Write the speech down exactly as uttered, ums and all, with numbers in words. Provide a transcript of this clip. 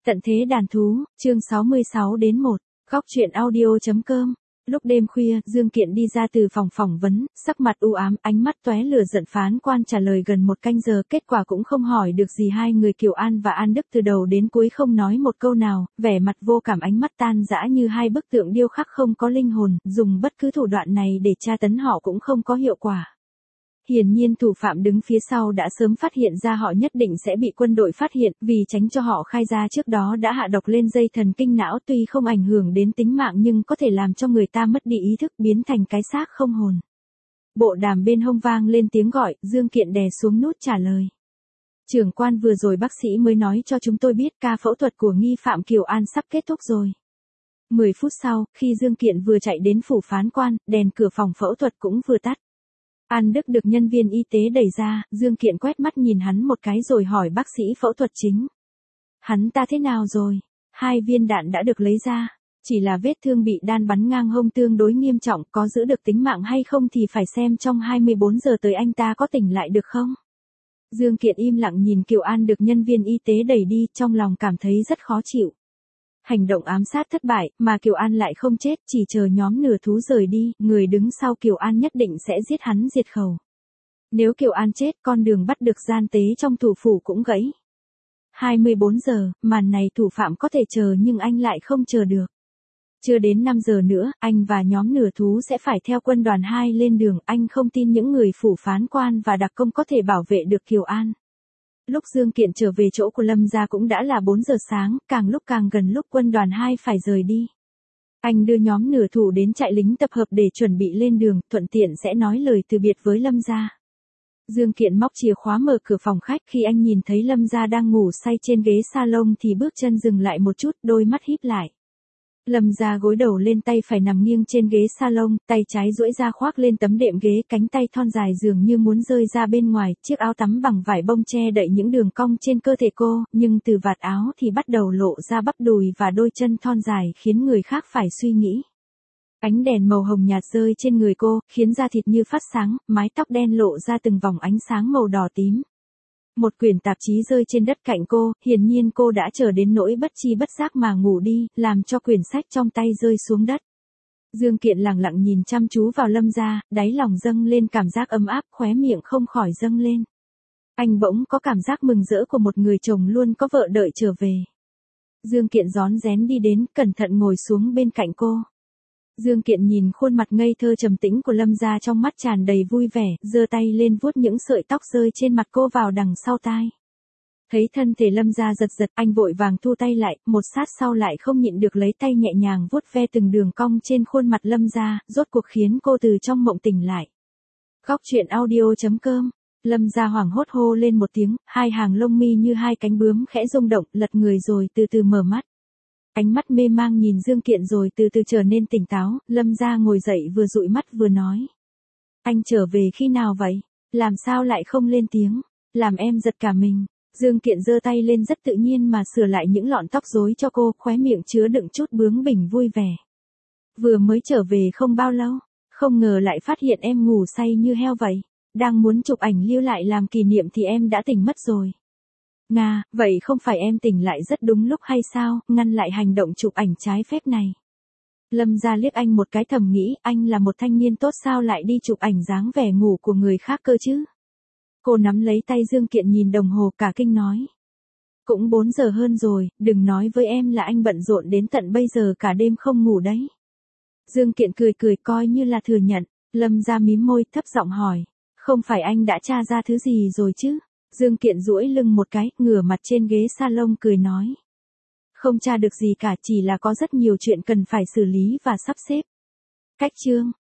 Tận thế đàn thú, chương sáu mươi sáu đến một, góc truyện audio.com. Lúc đêm khuya, Dương Kiện đi ra từ phòng phỏng vấn, sắc mặt u ám, ánh mắt tóe lửa giận. Phán quan trả lời gần một canh giờ, kết quả cũng không hỏi được gì. Hai người Kiều An và An Đức từ đầu đến cuối không nói một câu nào, vẻ mặt vô cảm, ánh mắt tan rã như hai bức tượng điêu khắc không có linh hồn, dùng bất cứ thủ đoạn này để tra tấn họ cũng không có hiệu quả. Hiển nhiên thủ phạm đứng phía sau đã sớm phát hiện ra họ nhất định sẽ bị quân đội phát hiện, vì tránh cho họ khai ra trước đó đã hạ độc lên dây thần kinh não, tuy không ảnh hưởng đến tính mạng nhưng có thể làm cho người ta mất đi ý thức, biến thành cái xác không hồn. Bộ đàm bên hông vang lên tiếng gọi, Dương Kiện đè xuống nút trả lời. Trưởng quan, vừa rồi bác sĩ mới nói cho chúng tôi biết ca phẫu thuật của nghi phạm Kiều An sắp kết thúc rồi. Mười phút sau, khi Dương Kiện vừa chạy đến phủ phán quan, đèn cửa phòng phẫu thuật cũng vừa tắt. An Đức được nhân viên y tế đẩy ra, Dương Kiện quét mắt nhìn hắn một cái rồi hỏi bác sĩ phẫu thuật chính. Hắn ta thế nào rồi? Hai viên đạn đã được lấy ra. Chỉ là vết thương bị đạn bắn ngang hông tương đối nghiêm trọng, có giữ được tính mạng hay không thì phải xem trong hai mươi bốn giờ tới anh ta có tỉnh lại được không? Dương Kiện im lặng nhìn Kiều An được nhân viên y tế đẩy đi, trong lòng cảm thấy rất khó chịu. Hành động ám sát thất bại, mà Kiều An lại không chết, chỉ chờ nhóm nửa thú rời đi, người đứng sau Kiều An nhất định sẽ giết hắn diệt khẩu. Nếu Kiều An chết, con đường bắt được gian tế trong thủ phủ cũng gãy. hai mươi bốn giờ, màn này thủ phạm có thể chờ nhưng anh lại không chờ được. Chưa đến năm giờ nữa, anh và nhóm nửa thú sẽ phải theo quân đoàn hai lên đường, anh không tin những người phủ phán quan và đặc công có thể bảo vệ được Kiều An. Lúc Dương Kiện trở về chỗ của Lâm gia cũng đã là bốn giờ sáng, càng lúc càng gần lúc quân đoàn hai phải rời đi. Anh đưa nhóm nửa thủ đến trại lính tập hợp để chuẩn bị lên đường, thuận tiện sẽ nói lời từ biệt với Lâm gia. Dương Kiện móc chìa khóa mở cửa phòng khách, khi anh nhìn thấy Lâm gia đang ngủ say trên ghế salon thì bước chân dừng lại một chút, đôi mắt híp lại. Lâm gia gối đầu lên, tay phải nằm nghiêng trên ghế salon, tay trái duỗi ra khoác lên tấm đệm ghế, cánh tay thon dài dường như muốn rơi ra bên ngoài, chiếc áo tắm bằng vải bông che đậy những đường cong trên cơ thể cô, nhưng từ vạt áo thì bắt đầu lộ ra bắp đùi và đôi chân thon dài khiến người khác phải suy nghĩ. Ánh đèn màu hồng nhạt rơi trên người cô, khiến da thịt như phát sáng, mái tóc đen lộ ra từng vòng ánh sáng màu đỏ tím. Một quyển tạp chí rơi trên đất cạnh cô, hiển nhiên cô đã chờ đến nỗi bất chi bất giác mà ngủ đi, làm cho quyển sách trong tay rơi xuống đất. Dương Kiện lặng lặng nhìn chăm chú vào Lâm gia, đáy lòng dâng lên cảm giác ấm áp, khóe miệng không khỏi dâng lên. Anh bỗng có cảm giác mừng rỡ của một người chồng luôn có vợ đợi trở về. Dương Kiện rón rén đi đến, cẩn thận ngồi xuống bên cạnh cô. Dương Kiện nhìn khuôn mặt ngây thơ trầm tĩnh của Lâm gia, trong mắt tràn đầy vui vẻ, giơ tay lên vuốt những sợi tóc rơi trên mặt cô vào đằng sau tai. Thấy thân thể Lâm gia giật giật, anh vội vàng thu tay lại, một sát sau lại không nhịn được lấy tay nhẹ nhàng vuốt ve từng đường cong trên khuôn mặt Lâm gia, rốt cuộc khiến cô từ trong mộng tỉnh lại. Góc truyện audio.com. Lâm gia hoảng hốt hô lên một tiếng, hai hàng lông mi như hai cánh bướm khẽ rung động, lật người rồi từ từ mở mắt. Ánh mắt mê mang nhìn Dương Kiện rồi từ từ trở nên tỉnh táo, Lâm gia ngồi dậy vừa dụi mắt vừa nói. Anh trở về khi nào vậy? Làm sao lại không lên tiếng? Làm em giật cả mình. Dương Kiện giơ tay lên rất tự nhiên mà sửa lại những lọn tóc rối cho cô, khóe miệng chứa đựng chút bướng bỉnh vui vẻ. Vừa mới trở về không bao lâu, không ngờ lại phát hiện em ngủ say như heo vậy. Đang muốn chụp ảnh lưu lại làm kỷ niệm thì em đã tỉnh mất rồi. Nga, vậy không phải em tỉnh lại rất đúng lúc hay sao, ngăn lại hành động chụp ảnh trái phép này. Lâm gia liếc anh một cái, thầm nghĩ, anh là một thanh niên tốt sao lại đi chụp ảnh dáng vẻ ngủ của người khác cơ chứ. Cô nắm lấy tay Dương Kiện nhìn đồng hồ cả kinh nói. Cũng bốn giờ hơn rồi, đừng nói với em là anh bận rộn đến tận bây giờ cả đêm không ngủ đấy. Dương Kiện cười cười coi như là thừa nhận. Lâm gia mím môi thấp giọng hỏi. Không phải anh đã tra ra thứ gì rồi chứ? Dương Kiện duỗi lưng một cái, ngửa mặt trên ghế salon cười nói. Không tra được gì cả, chỉ là có rất nhiều chuyện cần phải xử lý và sắp xếp. Cách chương.